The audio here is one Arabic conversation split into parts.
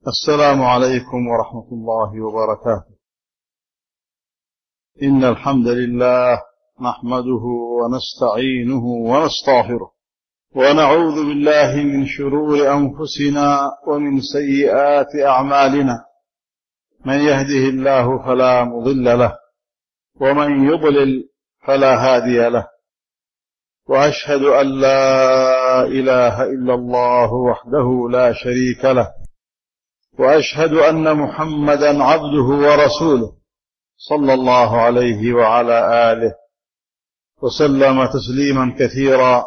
السلام عليكم ورحمة الله وبركاته. إن الحمد لله نحمده ونستعينه ونستغفره ونعوذ بالله من شرور أنفسنا ومن سيئات أعمالنا، من يهده الله فلا مضل له ومن يضلل فلا هادي له، وأشهد أن لا إله إلا الله وحده لا شريك له، وأشهد أن محمدا عبده ورسوله صلى الله عليه وعلى آله وسلم تسليما كثيرا.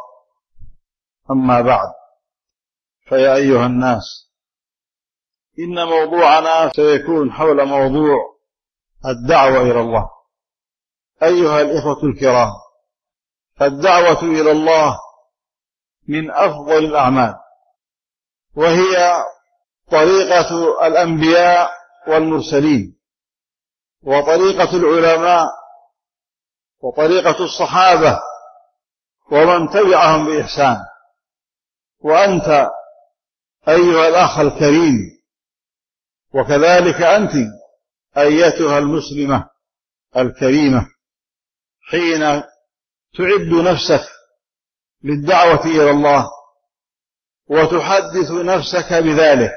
أما بعد، فيا أيها الناس، إن موضوعنا سيكون حول موضوع الدعوة إلى الله. أيها الإخوة الكرام، الدعوة إلى الله من أفضل الأعمال، وهي طريقة الأنبياء والمرسلين، وطريقة العلماء، وطريقة الصحابة ومن تبعهم بإحسان. وأنت أيها الأخ الكريم، وكذلك أنت أيتها المسلمة الكريمة، حين تعد نفسك للدعوة إلى الله وتحدث نفسك بذلك،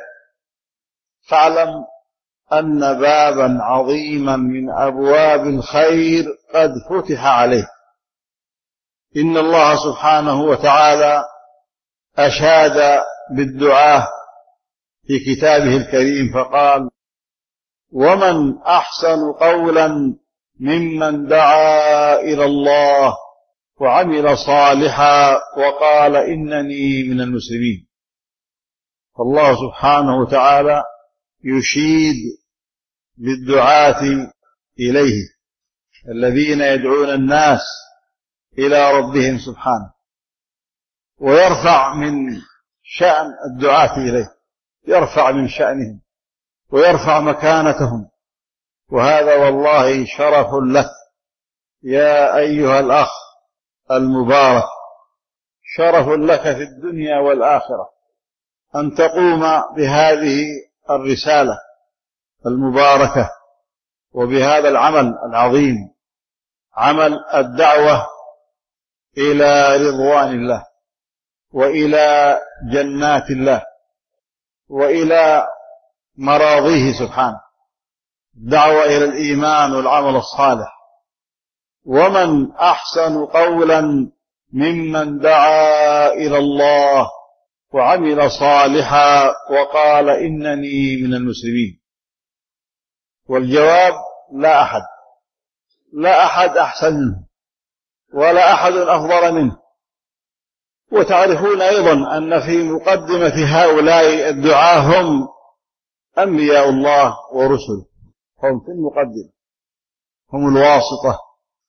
فاعلم أن بابا عظيما من أبواب الخير قد فتح عليك. إن الله سبحانه وتعالى أشاد بالدعاء في كتابه الكريم فقال: ومن أحسن قولا ممن دعا إلى الله وعمل صالحا وقال إنني من المسلمين. فالله سبحانه وتعالى يشيد بالدعاة إليه، الذين يدعون الناس إلى ربهم سبحانه، ويرفع من شأن الدعاة إليه، يرفع من شأنهم ويرفع مكانتهم، وهذا والله شرف لك يا أيها الأخ المبارك، شرف لك في الدنيا والآخرة أن تقوم بهذه الرسالة المباركة وبهذا العمل العظيم، عمل الدعوة إلى رضوان الله وإلى جنات الله وإلى مراضيه سبحانه، الدعوة إلى الإيمان والعمل الصالح. ومن أحسن قولا ممن دعا إلى الله وعمل صالحا وقال إنني من المسلمين. والجواب: لا أحد أحسن منه، ولا أحد أفضل منه. وتعرفون أيضا أن في مقدمة هؤلاء الدعاة هم أنبياء الله ورسله، هم في المقدمة، هم الواسطة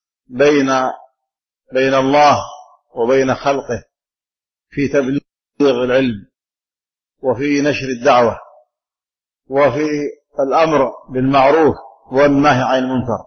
بين الله وبين خلقه في تبليغ العلم وفي نشر الدعوة وفي الأمر بالمعروف والنهي عن المنكر.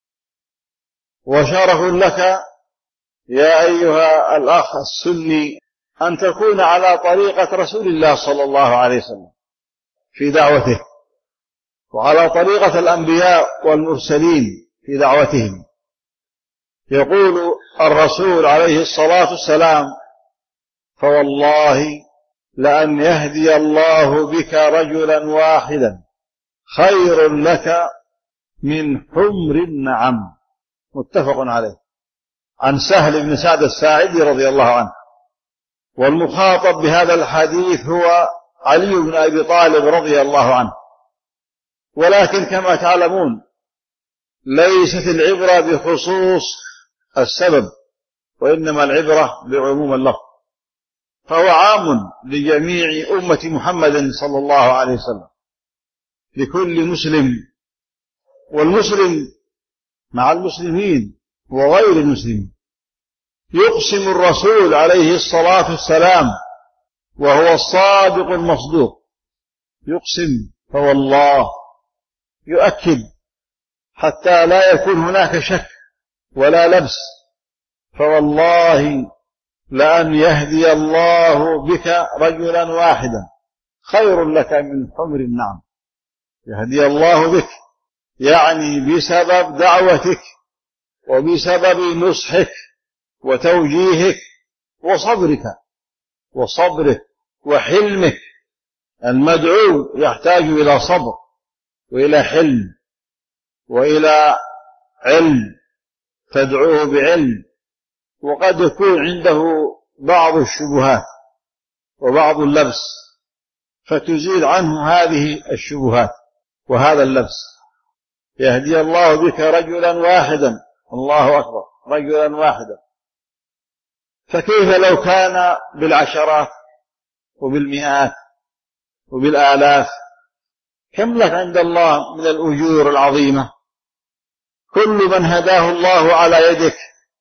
وشرف لك يا أيها الأخ السني أن تكون على طريقة رسول الله صلى الله عليه وسلم في دعوته، وعلى طريقة الأنبياء والمرسلين في دعوتهم. يقول الرسول عليه الصلاة والسلام: فوالله لأن يهدي الله بك رجلا واحدا خير لك من حمر النعم. متفق عليه، عن سهل بن سعد الساعدي رضي الله عنه. والمخاطب بهذا الحديث هو علي بن أبي طالب رضي الله عنه. ولكن كما تعلمون ليست العبرة بخصوص السبب، وإنما العبرة بعموم اللفظ، فهو عام لجميع أمة محمد صلى الله عليه وسلم، لكل مسلم، والمسلم مع المسلمين وغير المسلمين. يقسم الرسول عليه الصلاة والسلام وهو الصادق المصدوق، يقسم فوالله، يؤكد حتى لا يكون هناك شك ولا لبس: فوالله لأن يهدي الله بك رجلا واحدا خير لك من حمر النعم. يهدي الله بك يعني بسبب دعوتك وبسبب نصحك وتوجيهك وصبرك وحلمك. المدعو يحتاج إلى صبر وإلى حلم وإلى علم، تدعوه بعلم، وقد يكون عنده بعض الشبهات وبعض اللبس، فتزيل عنه هذه الشبهات وهذا اللبس. يهدي الله بك رجلا واحدا، الله أكبر، رجلا واحدا، فكيف لو كان بالعشرات وبالمئات وبالآلاف؟ كم لك عند الله من الأجور العظيمة. كل من هداه الله على يدك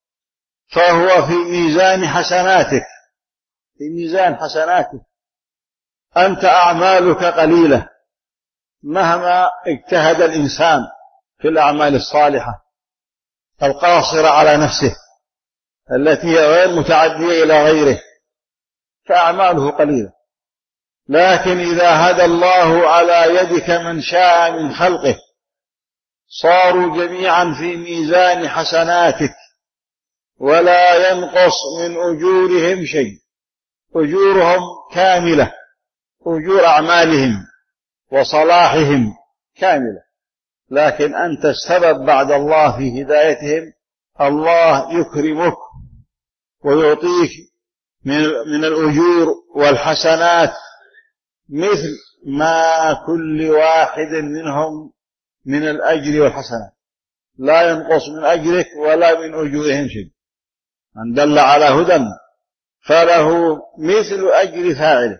فهو في ميزان حسناتك، في ميزان حسناتك. أنت أعمالك قليلة مهما اجتهد الإنسان في الأعمال الصالحة القاصرة على نفسه التي هي غير متعدية إلى غيره، فأعماله قليلة. لكن إذا هدى الله على يدك من شاء من خلقه صاروا جميعا في ميزان حسناتك ولا ينقص من أجورهم شيء، أجورهم كاملة، أجور أعمالهم وصلاحهم كاملة. لكن أنت السبب بعد الله في هدايتهم، الله يكرمك ويعطيك من الأجور والحسنات مثل ما كل واحد منهم من الأجر والحسنات، لا ينقص من أجرك ولا من أجورهم شيء. من دل على هدى فله مثل أجر فاعله.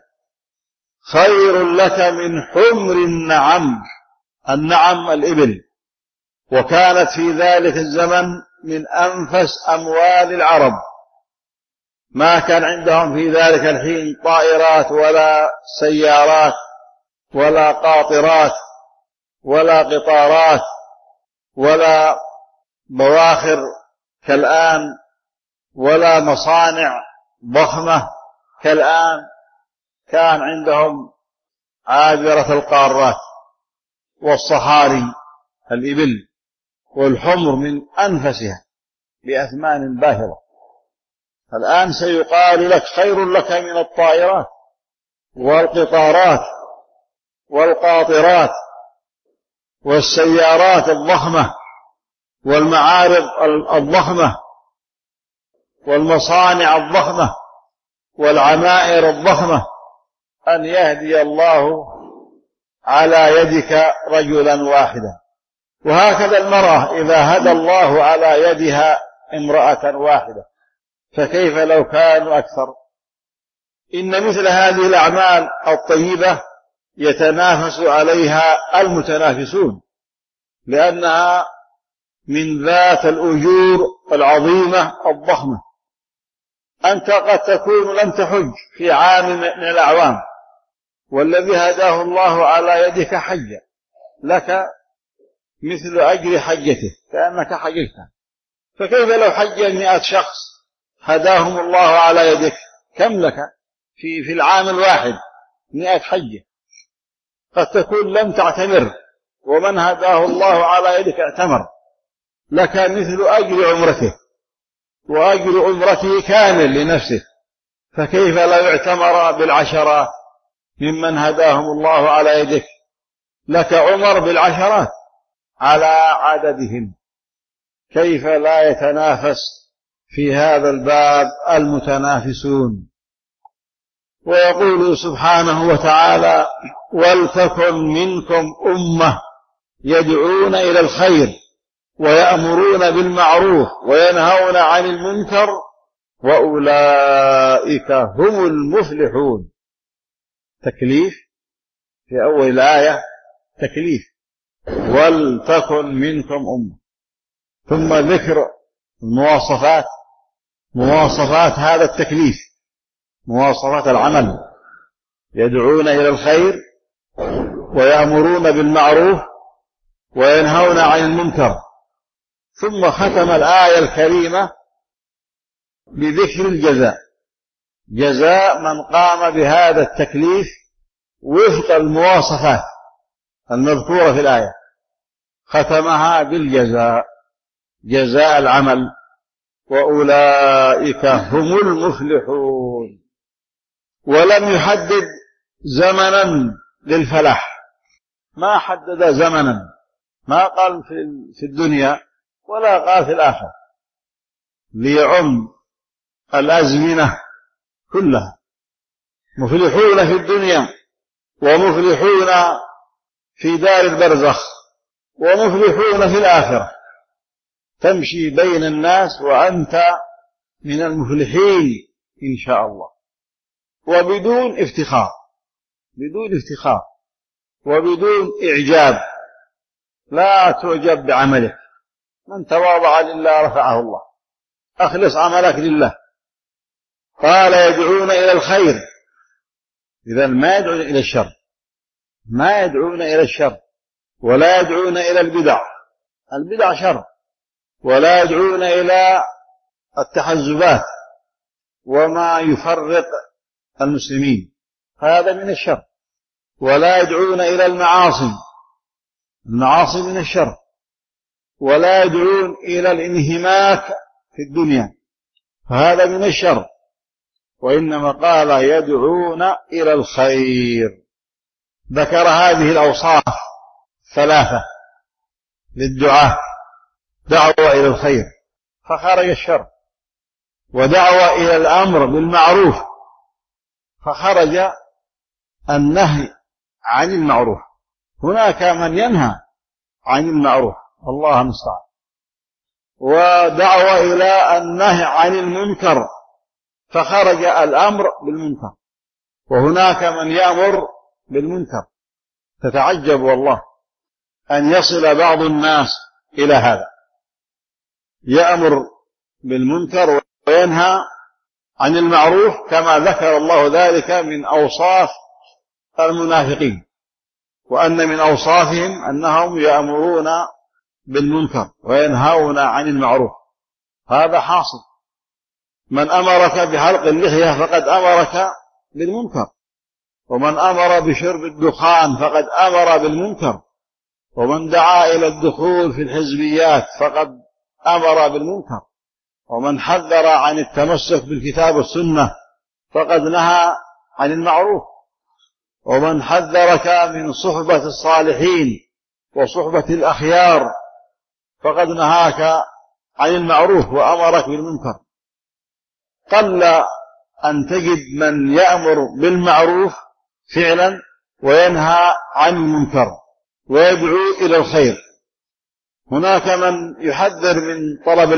خير لك من حمر النعم، النعم الإبل، وكانت في ذلك الزمن من أنفس أموال العرب. ما كان عندهم في ذلك الحين طائرات ولا سيارات ولا قاطرات ولا قطارات ولا بواخر كالآن ولا مصانع ضخمة كالآن. كان عندهم عابرة القارات والصحاري الإبل والحمر من أنفسها بأثمان باهظة. الآن سيقال لك خير لك من الطائرات والقطارات والقاطرات والسيارات الضخمة والمعارض الضخمة والمصانع الضخمة والعمائر الضخمة أن يهدي الله على يدك رجلا واحدا. وهكذا المرأة إذا هدى الله على يدها امرأة واحدة فكيف لو كانوا أكثر؟ إن مثل هذه الأعمال الطيبة يتنافس عليها المتنافسون، لأنها من ذات الأجور العظيمة الضخمة. أنت قد تكون لم تحج في عام من الأعوام، والذي هداه الله على يدك حج لك مثل أجر حجته كأنك حججت. فكيف لو حج 100 شخص هداهم الله على يدك؟ كم لك في العام الواحد 100 حجة؟ قد تكون لم تعتمر، ومن هداه الله على يدك اعتمر، لك مثل أجر عمرته، وأجر عمرته كامل لنفسه. فكيف لا يعتمر بالعشرات ممن هداهم الله على يدك؟ لك عمر بالعشرات على عددهم. كيف لا يتنافس في هذا الباب المتنافسون؟ ويقول سبحانه وتعالى: ولتكن منكم أمة يدعون إلى الخير ويأمرون بالمعروف وينهون عن المنكر وأولئك هم المفلحون. تكليف في أول الآية، تكليف، ولتكن منكم أمة، ثم ذكر المواصفات، مواصفات هذا التكليف، مواصفات العمل: يدعون إلى الخير ويأمرون بالمعروف وينهون عن المنكر. ثم ختم الآية الكريمة بذكر الجزاء، جزاء من قام بهذا التكليف وفق المواصفات المذكورة في الآية، ختمها بالجزاء، جزاء العمل، وأولئك هم المفلحون. ولم يحدد زمنا للفلاح، ما حدد زمنا، ما قال في الدنيا ولا قال في الآخرة، ليعم الأزمنة كلها، مفلحون في الدنيا ومفلحون في دار البرزخ ومفلحون في الآخرة، تمشي بين الناس وأنت من المفلحين إن شاء الله، وبدون افتخار، بدون افتخار وبدون إعجاب، لا تعجب بعملك، من تواضع لله رفعه الله، أخلص عملك لله. قال يدعون إلى الخير، إذا ما يدعون إلى الشر، ما يدعون إلى الشر، ولا يدعون إلى البدع، البدع شر، ولا يدعون إلى التحزبات وما يفرق المسلمين، هذا من الشر، ولا يدعون إلى المعاصي، المعاصي من الشر، ولا يدعون إلى الانهماك في الدنيا، فهذا من الشر، وإنما قال يدعون إلى الخير. ذكر هذه الأوصاف ثلاثة للدعاء: دعوة إلى الخير فخرج الشر، ودعوة إلى الأمر بالمعروف فخرج النهي عن المعروف. هناك من ينهى عن المعروف، الله المستعان، ودعوة إلى النهي عن المنكر فخرج الأمر بالمنكر، وهناك من يأمر بالمنكر. تتعجب والله أن يصل بعض الناس إلى هذا، يأمر بالمنكر وينهى عن المعروف، كما ذكر الله ذلك من أوصاف المنافقين، وأن من أوصافهم أنهم يأمرون بالمنكر وينهون عن المعروف. هذا حاصل، من أمرك بحلق اللحية فقد أمرك بالمنكر، ومن أمر بشرب الدخان فقد أمر بالمنكر، ومن دعا إلى الدخول في الحزبيات فقد أمر بالمنكر، ومن حذر عن التمسك بالكتاب والسنة فقد نهى عن المعروف، ومن حذرك من صحبة الصالحين وصحبة الأخيار فقد نهاك عن المعروف وأمرك بالمنكر. قل أن تجد من يأمر بالمعروف فعلا وينهى عن المنكر ويدعو إلى الخير. هناك من يحذر من طلب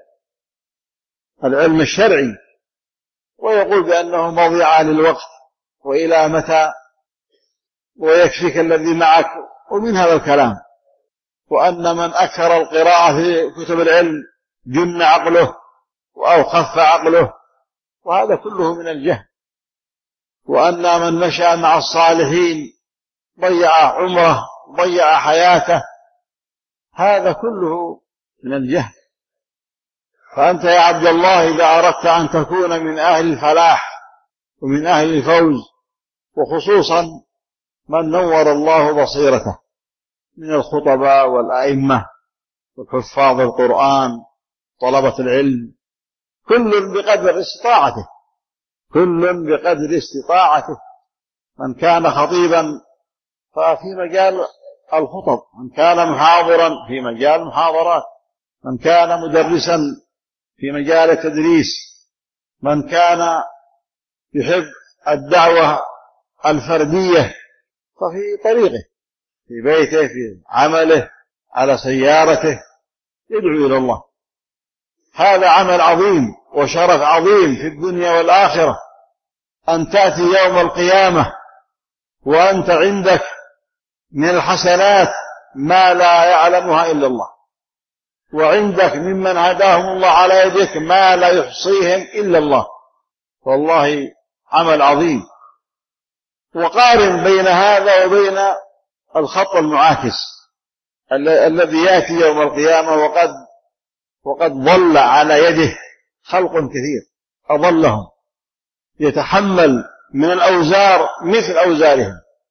العلم الشرعي، ويقول بأنه مضيعة للوقت، وإلى متى، ويكفيك الذي معك، ومن هذا الكلام، وأن من أكثر القراءة في كتب العلم جن عقله أو خف عقله، وهذا كله من الجهل، وأن من مشى مع الصالحين ضيع عمره ضيع حياته، هذا كله من الجهل. فأنت يا عبد الله إذا أردت أن تكون من أهل الفلاح ومن أهل الفوز، وخصوصا من نور الله بصيرته من الخطباء والأئمة وحفاظ القرآن طلبة العلم، كل بقدر استطاعته، كل بقدر استطاعته. من كان خطيبا ففي مجال الخطب، من كان محاضرا في مجال المحاضرات، من كان مدرسا في مجال التدريس، من كان يحب الدعوة الفردية ففي طريقه، في بيته، في عمله، على سيارته، يدعو إلى الله. هذا عمل عظيم وشرف عظيم في الدنيا والآخرة، أن تأتي يوم القيامة وأنت عندك من الحسنات ما لا يعلمها إلا الله، وعندك ممن هداهم الله على يدك ما لا يحصيهم إلا الله، والله عمل عظيم. وقارن بين هذا وبين الخط المعاكس الذي يأتي يوم القيامة وقد ضل على يده خلق كثير، أضلهم، يتحمل من الأوزار مثل أوزارهم،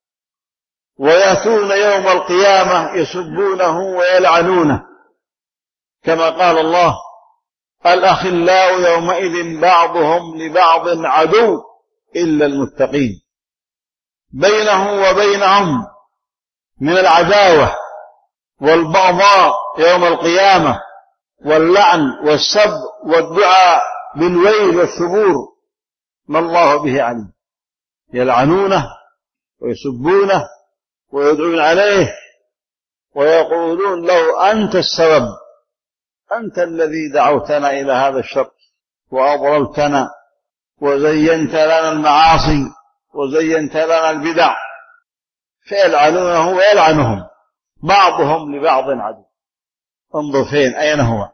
ويأتون يوم القيامة يسبونه ويلعنونه، كما قال الله: الأخلاء يومئذ بعضهم لبعض عدو إلا المتقين. بينه وبينهم من العداوة والبغضاء يوم القيامة، واللعن والسب والدعاء بالويل والثبور، ما الله به عليم. يلعنونه ويسبونه ويدعون عليه ويقولون له: أنت السبب، أنت الذي دعوتنا إلى هذا الشر وأضللتنا وزينت لنا المعاصي وزينت لنا البدع. فيلعنونه ويلعنهم، بعضهم لبعض عدو. انظر فين، أين هو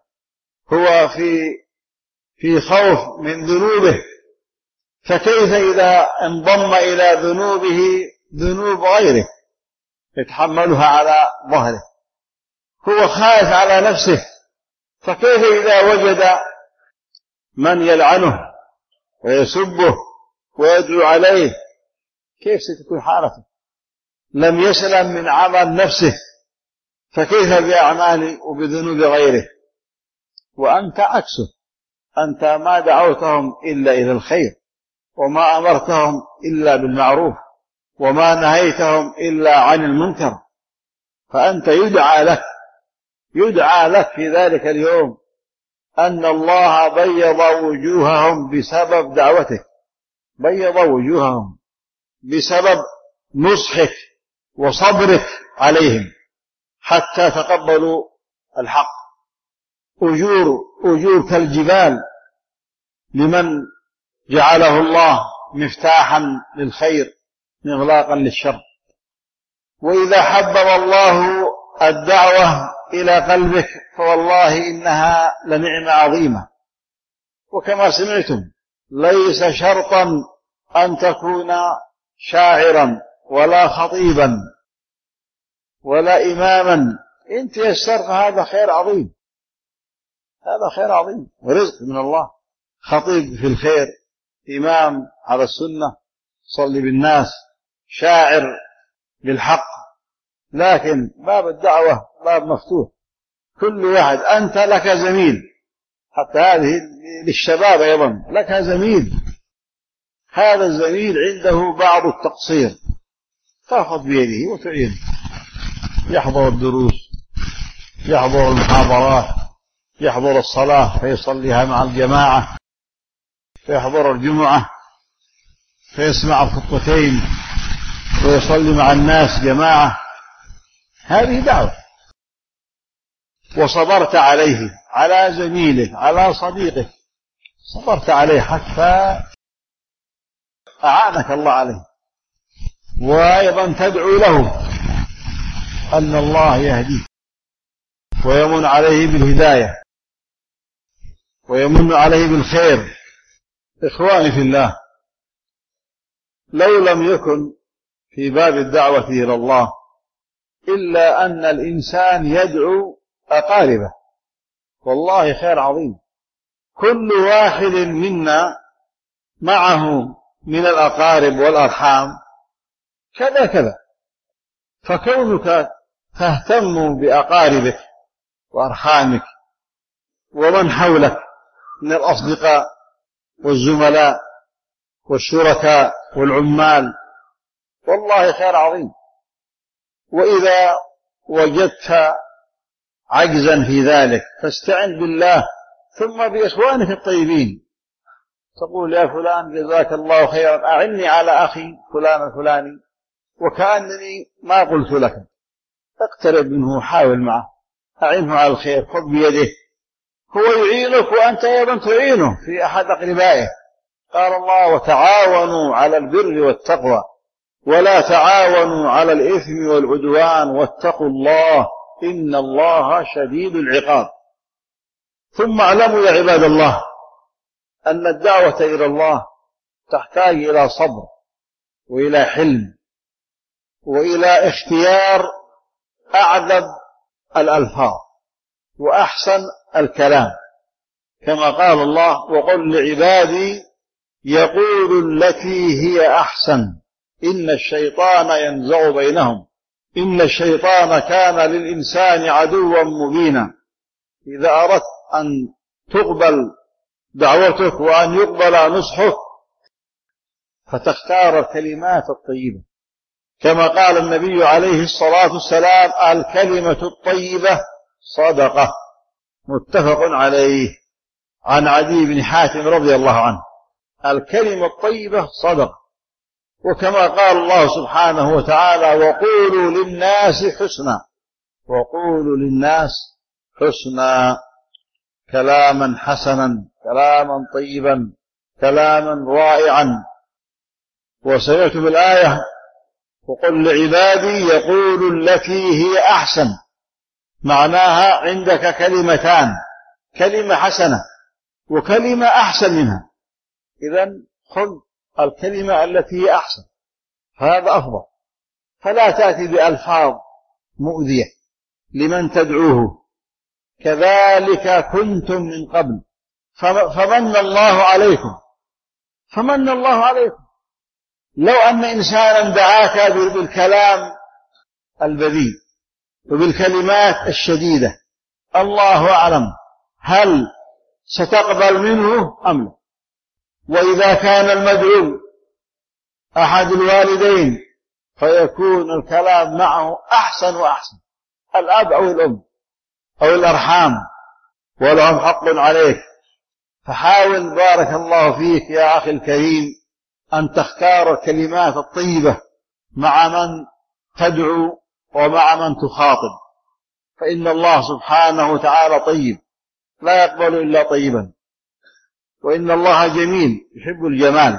في خوف من ذنوبه، فكيف إذا انضم إلى ذنوبه ذنوب غيره يتحملها على ظهره؟ هو خائف على نفسه، فكيف إذا وجد من يلعنه ويسبه ويدعو عليه؟ كيف ستكون حالته؟ لم يسلم من عمل نفسه، فكيف بأعمال وبذنوب غيره؟ وأنت عكسه، أنت ما دعوتهم إلا إلى الخير، وما أمرتهم إلا بالمعروف، وما نهيتهم إلا عن المنكر. فأنت يدعى لك في ذلك اليوم أن الله بيض وجوههم بسبب دعوتك، بيض وجوههم بسبب نصحك وصبرك عليهم حتى تقبلوا الحق. أجور كالجبال لمن جعله الله مفتاحا للخير مغلاقا للشر. وإذا حبب الله الدعوة إلى قلبك فوالله إنها لنعمة عظيمة. وكما سمعتم ليس شرطا أن تكون شاعرا ولا خطيبا ولا إماما، إن تيسرت هذا خير عظيم، هذا خير عظيم ورزق من الله. خطيب في الخير، إمام على السنة، صلي بالناس، شاعر بالحق. لكن باب الدعوة باب مفتوح، كل واحد. أنت لك زميل، حتى هذه للشباب أيضا، لك زميل، هذا الزميل عنده بعض التقصير، تأخذ بيده وتعين، يحضر الدروس، يحضر المحاضرات، يحضر الصلاة فيصليها مع الجماعة، فيحضر الجمعة فيسمع الخطبتين ويصلي مع الناس جماعة. هذه دعوة. وصبرت عليه، على زميله، على صديقه، صبرت عليه حتى أعانك الله عليه. وأيضا تدعو له أن الله يهديه ويمن عليه بالهداية ويمن عليه بالخير. إخواني في الله، لو لم يكن في باب الدعوة إلى الله إلا أن الإنسان يدعو أقاربه، والله خير عظيم. كل واحد منا معه من الأقارب والأرحام كذا كذا، فكونك تهتم بأقاربك وأرحامك ومن حولك من الأصدقاء والزملاء والشركاء والعمال، والله خير عظيم. وإذا وجدت عجزا في ذلك فاستعن بالله ثم بإخوانك الطيبين، تقول: يا فلان جزاك الله خيرا، أعني على أخي فلان الفلاني وكأنني ما قلت لك. اقترب منه، حاول معه، أعنه على الخير، خذ بيده، هو يعينك وأنت أيضا تعينه في أحد أقربائه. قال الله: وتعاونوا على البر والتقوى ولا تعاونوا على الإثم والعدوان واتقوا الله إن الله شديد العقاب. ثم اعلموا يا عباد الله أن الدعوة إلى الله تحتاج إلى صبر وإلى حلم وإلى اختيار أعذب الألفاظ وأحسن الكلام، كما قال الله: وقل لعبادي يقول التي هي أحسن إن الشيطان ينزغ بينهم إن الشيطان كان للإنسان عدوا مبينا. إذا أردت أن تقبل دعوتك وأن يقبل نصحك فتختار الكلمات الطيبة، كما قال النبي عليه الصلاة والسلام: الكلمة الطيبة صدقة، متفق عليه. عن عدي بن حاتم رضي الله عنه: الكلمة الطيبة صدقة. وكما قال الله سبحانه وتعالى: وقولوا للناس حسنا، وقولوا للناس حسنا، كلاما حسنا، كلاما طيبا، كلاما رائعا. وسمعت بالآية: وقل لعبادي يقولوا التي هي أحسن، معناها عندك كلمتان، كلمة حسنة وكلمة أحسن منها، إذن خذ الكلمة التي هي أحسن، هذا أفضل. فلا تأتي بألفاظ مؤذية لمن تدعوه: كذلك كنتم من قبل فمن الله عليكم، فمن الله عليكم. لو أن إنسانا دعاك بالكلام البذيء وبالكلمات الشديدة، الله أعلم هل ستقبل منه أم لا. وإذا كان المدعو أحد الوالدين فيكون الكلام معه أحسن وأحسن، الأب أو الأم أو الأرحام، ولهم حق عليك. فحاول بارك الله فيك يا أخي الكريم أن تختار الكلمات الطيبة مع من تدعو ومع من تخاطب، فإن الله سبحانه وتعالى طيب لا يقبل إلا طيبا، وإن الله جميل يحب الجمال،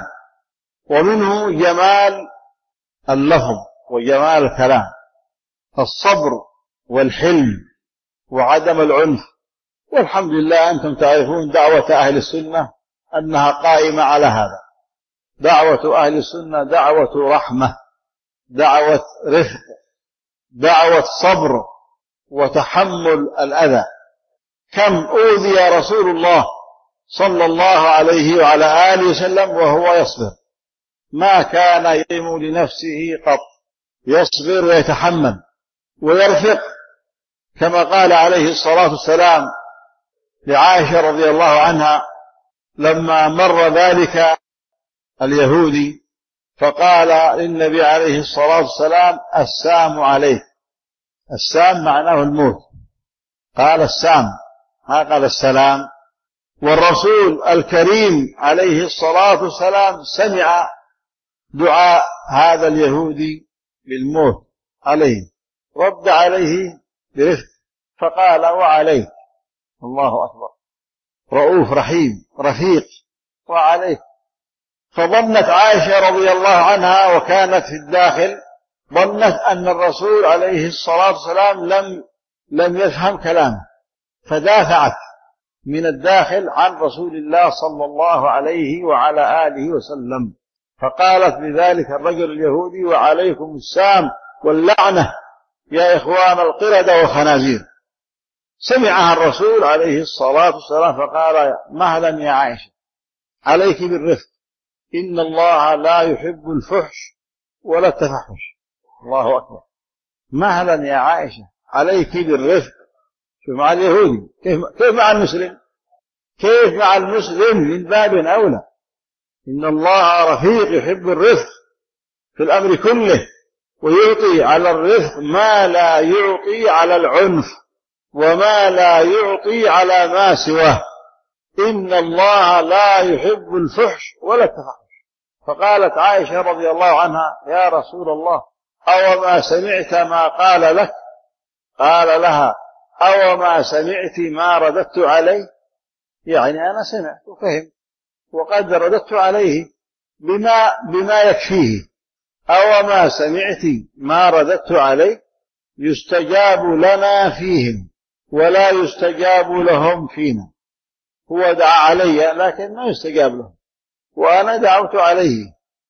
ومنه جمال اللفظ وجمال الكلام، الصبر والحلم وعدم العنف. والحمد لله أنتم تعرفون دعوة أهل السنة أنها قائمة على هذا. دعوة أهل السنة دعوة رحمة، دعوة رفق، دعوة صبر وتحمل الأذى. كم أوذي رسول الله صلى الله عليه وعلى آله وسلم وهو يصبر، ما كان يقيم لنفسه قط، يصبر ويتحمل ويرفق، كما قال عليه الصلاة والسلام لعائشة رضي الله عنها لما مر ذلك اليهودي فقال للنبي عليه الصلاة والسلام: السام عليك. السام معناه الموت، قال السام، ما قال السلام. والرسول الكريم عليه الصلاة والسلام سمع دعاء هذا اليهودي بالموت عليه، رد عليه برفق فقال: وعليك. الله أكبر، رؤوف رحيم رفيق، وعليك. فظنت عائشة رضي الله عنها وكانت في الداخل، ظنت أن الرسول عليه الصلاة والسلام لم يفهم كلامه، فدافعت من الداخل عن رسول الله صلى الله عليه وعلى آله وسلم، فقالت بذلك الرجل اليهودي: وعليكم السام واللعنة يا إخوان القردة والخنازير. سمعها الرسول عليه الصلاة والسلام فقال: مهلا يا عائشة، عليك بالرفق، إن الله لا يحب الفحش ولا التفحش. الله أكبر، مهلا يا عائشة، عليك بالرفق. شوف مع اليهودي كيف مع المسلم، كيف مع المسلم من باب أولى. إن الله رفيق يحب الرفق في الأمر كله، ويعطي على الرفق ما لا يعطي على العنف وما لا يعطي على ما سواه. إن الله لا يحب الفحش ولا التفحش. فقالت عائشة رضي الله عنها: يا رسول الله، أو ما سمعت ما قال لك؟ قال لها: أو ما سمعت ما رددت عليه؟ يعني أنا سمعت وفهم وقد رددت عليه بما يكفيه. أو ما سمعت ما رددت عليه؟ يستجاب لنا فيهم ولا يستجاب لهم فينا. هو دعا علي لكن ما يستجاب لهم، وأنا دعوت عليه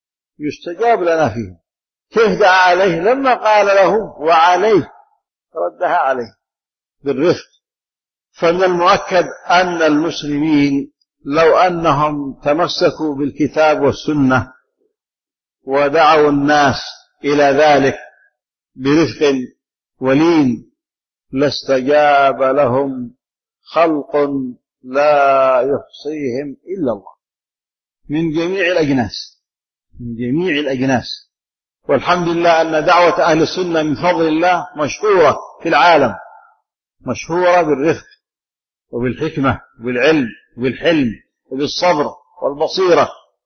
يستجاب لنا فيه. كيف دعا عليه لما قال له وعليه؟ ردها عليه بالرفق. فمن المؤكد أن المسلمين لو أنهم تمسكوا بالكتاب والسنة ودعوا الناس إلى ذلك برفق ولين لاستجاب لهم خلق لا يحصيهم إلا الله، من جميع الأجناس، من جميع الأجناس. والحمد لله أن دعوة أهل السنة من فضل الله مشهورة في العالم، مشهورة بالرفق وبالحكمة وبالعلم وبالحلم وبالصبر والبصيرة،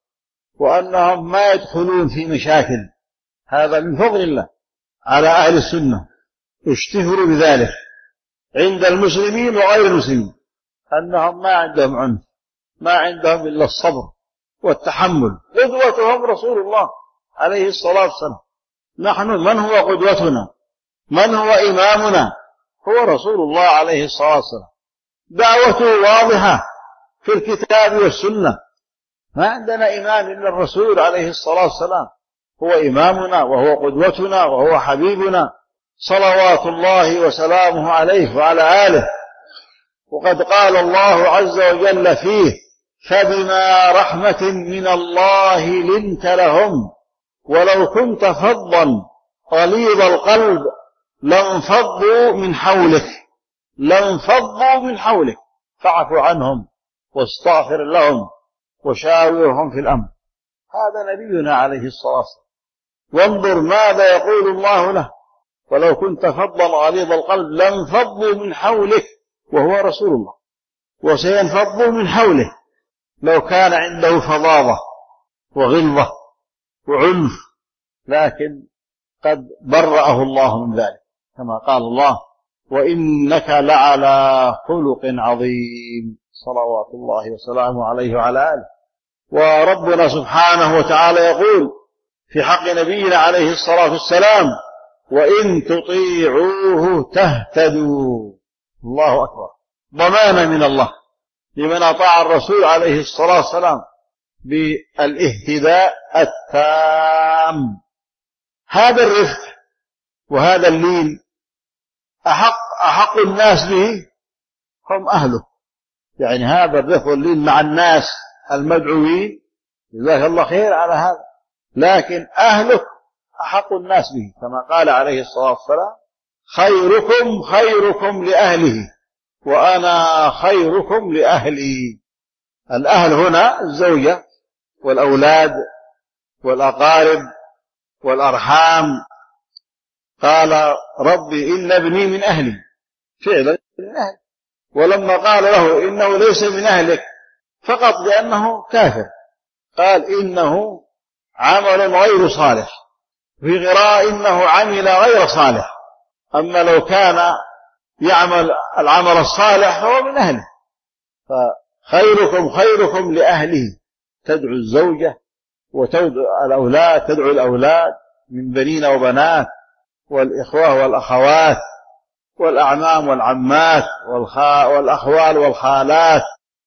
وأنهم ما يدخلون في مشاكل. هذا من فضل الله على أهل السنة، اشتهروا بذلك عند المسلمين وغير المسلمين، أنهم ما عندهم عنف، ما عندهم إلا الصبر والتحمل. قدوتهم رسول الله عليه الصلاة والسلام. نحن من هو قدوتنا؟ من هو إمامنا؟ هو رسول الله عليه الصلاة والسلام. دعوته واضحة في الكتاب والسنة، ما عندنا إمام إلا الرسول عليه الصلاة والسلام، هو إمامنا وهو قدوتنا وهو حبيبنا صلوات الله وسلامه عليه وعلى آله. وقد قال الله عز وجل فيه: فبما رحمة من الله لنت لهم ولو كنت فظا غليظ القلب لانفضوا من حولك، لانفضوا من حولك فاعف عنهم واستغفر لهم وشاورهم في الأمر. هذا نبينا عليه الصلاة والسلام. وانظر ماذا يقول الله له: ولو كنت فظا غليظ القلب لانفضوا من حولك، وهو رسول الله، وسينفضوا من حوله لو كان عنده فظاظة وغلظة وعنف، لكن قد برأه الله من ذلك، كما قال الله: وإنك لعلى خلق عظيم، صلوات الله وسلامه عليه وعلى آله. وربنا سبحانه وتعالى يقول في حق نبينا عليه الصلاة والسلام: وإن تطيعوه تهتدوا. الله أكبر، ضمانة من الله لمن أطاع الرسول عليه الصلاة والسلام بالاهتداء التام. هذا الرفق وهذا اللين أحق الناس به هم أهله. يعني هذا الرفق واللين مع الناس المدعوين، جزاك الله خير على هذا، لكن أهله أحق الناس به، كما قال عليه الصلاة والسلام: خيركم خيركم لأهله وأنا خيركم لأهلي. الأهل هنا الزوجة والأولاد والأقارب والأرحام. قال: ربي إن ابني من أهلي، فعلا من أهل. ولما قال له إنه ليس من أهلك فقط لأنه كافر، قال: إنه عمل غير صالح، في قراءة إنه عمل غير صالح. أما لو كان يعمل العمل الصالح فهو من أهله. فخيركم خيركم لأهله، تدعو الزوجة وتدعو الأولاد، تدعو الأولاد من بنين وبنات والإخوة والأخوات والأعمام والعمات والأخوال والخالات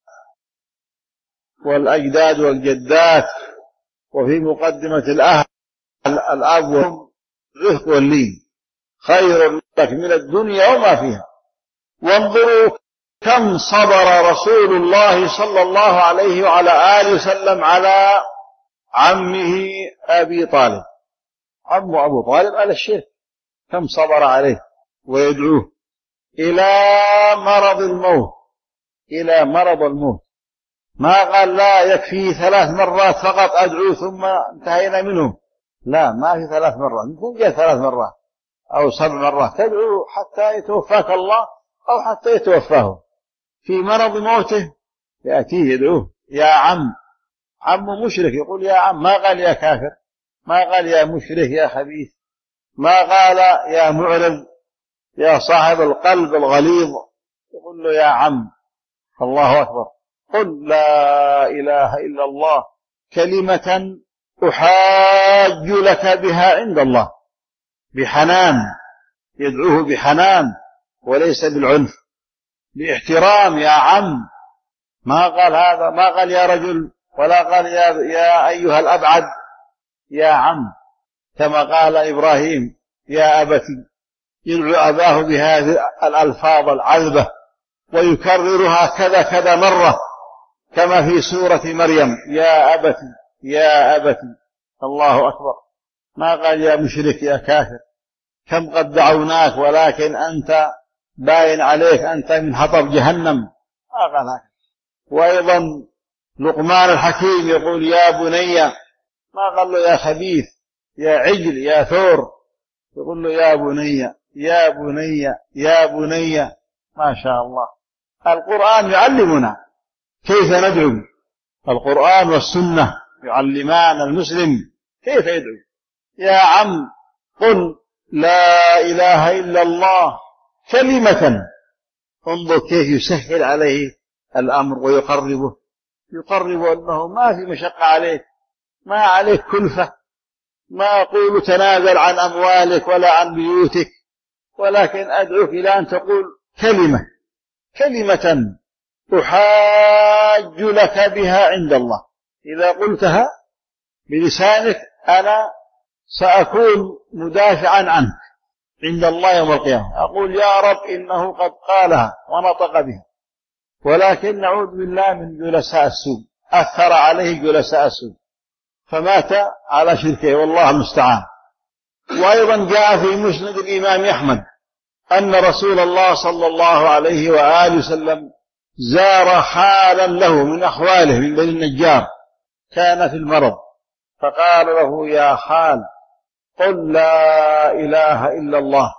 والأجداد والجدات، وفي مقدمة الأهل الأب والرفق واللين، خير لك من الدنيا وما فيها. وانظروا كم صبر رسول الله صلى الله عليه وعلى آله وسلم على عمه أبي طالب، عم أبو طالب على الشرك، كم صبر عليه ويدعوه إلى مرض الموت، إلى مرض الموت. ما قال لا يكفي 3 مرات فقط أدعو ثم انتهينا منه، لا، ما في 3 مرات، ممكن جاء 3 مرات أو 7 مرات تدعو حتى يتوفاك الله أو حتى يتوفاه. في مرض موته يأتيه يدعوه: يا عم مشرك، يقول يا عم، ما قال يا كافر، ما قال يا مشرك يا خبيث، ما قال يا معرض يا صاحب القلب الغليظ، يقول له يا عم. الله أكبر. قل لا إله إلا الله كلمة أحاج لك بها عند الله، بحنان، يدعوه بحنان وليس بالعنف، باحترام: يا عم. ما قال هذا، ما قال يا رجل، ولا قال يا أيها الأبعد، يا عم، كما قال إبراهيم: يا أبتي. يدعو أباه بهذه الألفاظ العذبة ويكررها كذا مرة، كما في سورة مريم: يا أبتي يا أبتي. الله أكبر. ما قال يا مشرك يا كافر، كم قد دعوناك ولكن أنت باين عليك أنت من حطب جهنم. ما قال هكذا. وأيضا لقمان الحكيم يقول يا بني، ما قال له يا خبيث يا عجل يا ثور، يقول له يا بني يا بني يا بني. ما شاء الله. القرآن يعلمنا كيف ندعو، القرآن والسنة يعلمان المسلم كيف يدعو. يا عم قل لا إله إلا الله كلمة. انظر كيف يسهل عليه الأمر ويقربه، يقرب أنه ما في مشقة عليك، ما عليك كلفة، ما أقول تنازل عن أموالك ولا عن بيوتك، ولكن أدعوك إلى أن تقول كلمة أحاج لك بها عند الله. إذا قلتها بلسانك أنا سأكون مدافعا عنك عند الله يوم القيامة، أقول يا رب إنه قد قالها ونطق بها. ولكن نعوذ بالله من جلساء السوء، أثر عليه جلساء السوء فمات على شركه، والله المستعان. وأيضا جاء في مسند الإمام أحمد أن رسول الله صلى الله عليه وآله وسلم زار حالا له من أخواله من بني النجار، كان في المرض، فقال له يا خال قل لا إله إلا الله.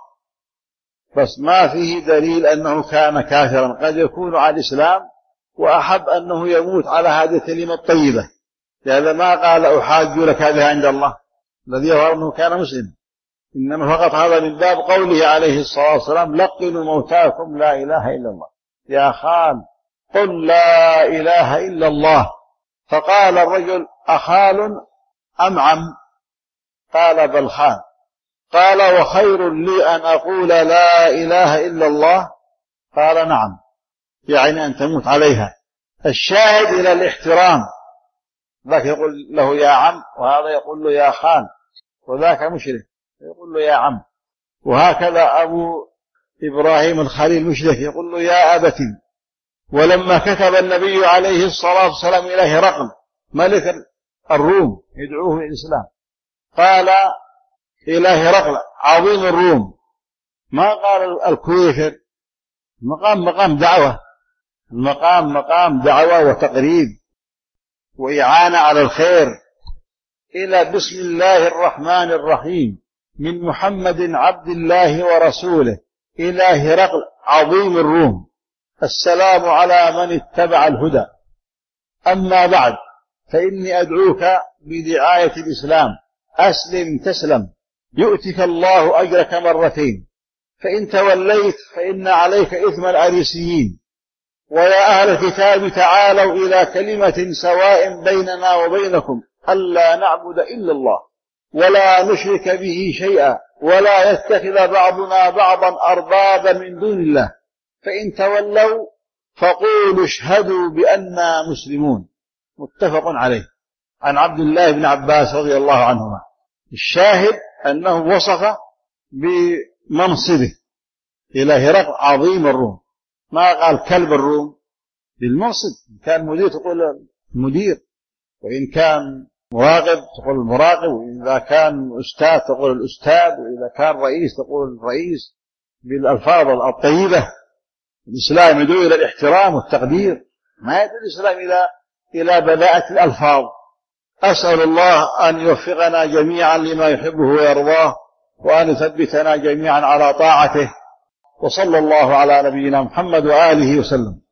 بس ما فيه دليل أنه كان كافرا، قد يكون على الإسلام وأحب أنه يموت على هذه الكلمة الطيبة، لهذا ما قال أحاج لك هذا عند الله، الذي يظهر أنه كان مسلم، إنما فقط هذا من باب قوله عليه الصلاة والسلام لقنوا موتاكم لا إله إلا الله. يا خال قل لا إله إلا الله. فقال الرجل أخال أم عم؟ قال بل خال. قال وخير لي أن أقول لا إله إلا الله؟ قال نعم، يعني أن تموت عليها. الشاهد إلى الاحترام، ذاك يقول له يا عم وهذا يقول له يا خال، وذاك مشرك يقول له يا عم. وهكذا أبو إبراهيم الخليل مشرك يقول له يا أبتي. ولما كتب النبي عليه الصلاة والسلام إلى هرقل ملك الروم يدعوه إلى الإسلام، قال إلى هرقل عظيم الروم، ما قال الكويفر. مقام دعوة، المقام مقام دعوة وتقريب وإعانة على الخير. إلى بسم الله الرحمن الرحيم من محمد عبد الله ورسوله إلى هرقل عظيم الروم، السلام على من اتبع الهدى. أما بعد فإني أدعوك بدعاية الإسلام، أسلم تسلم يؤتك الله أجرك مرتين، فإن توليت فإن عليك إثم الأريسيين. ويا أهل الكتاب تعالوا إلى كلمة سواء بيننا وبينكم ألا نعبد إلا الله ولا نشرك به شيئا ولا يتخذ بعضنا بعضا أربابا من دون الله، فإن تولوا فقولوا اشهدوا بأننا مسلمون. متفق عليه عن عبد الله بن عباس رضي الله عنهما. الشاهد أنه وصف بمنصبه إلى هرقل عظيم الروم، ما قال كلب الروم بالمنصب. إن كان مدير تقول مدير، وإن كان مراقب تقول المراقب، وإذا كان أستاذ تقول الأستاذ، وإذا كان رئيس تقول الرئيس، بالألفاظ الطيبة. الإسلام يدعو إلى الاحترام والتقدير، ما يدعو الإسلام إلى بذاءة الألفاظ. أسأل الله أن يوفقنا جميعا لما يحبه ويرضاه، وأن يثبتنا جميعا على طاعته، وصلى الله على نبينا محمد وآله وسلم.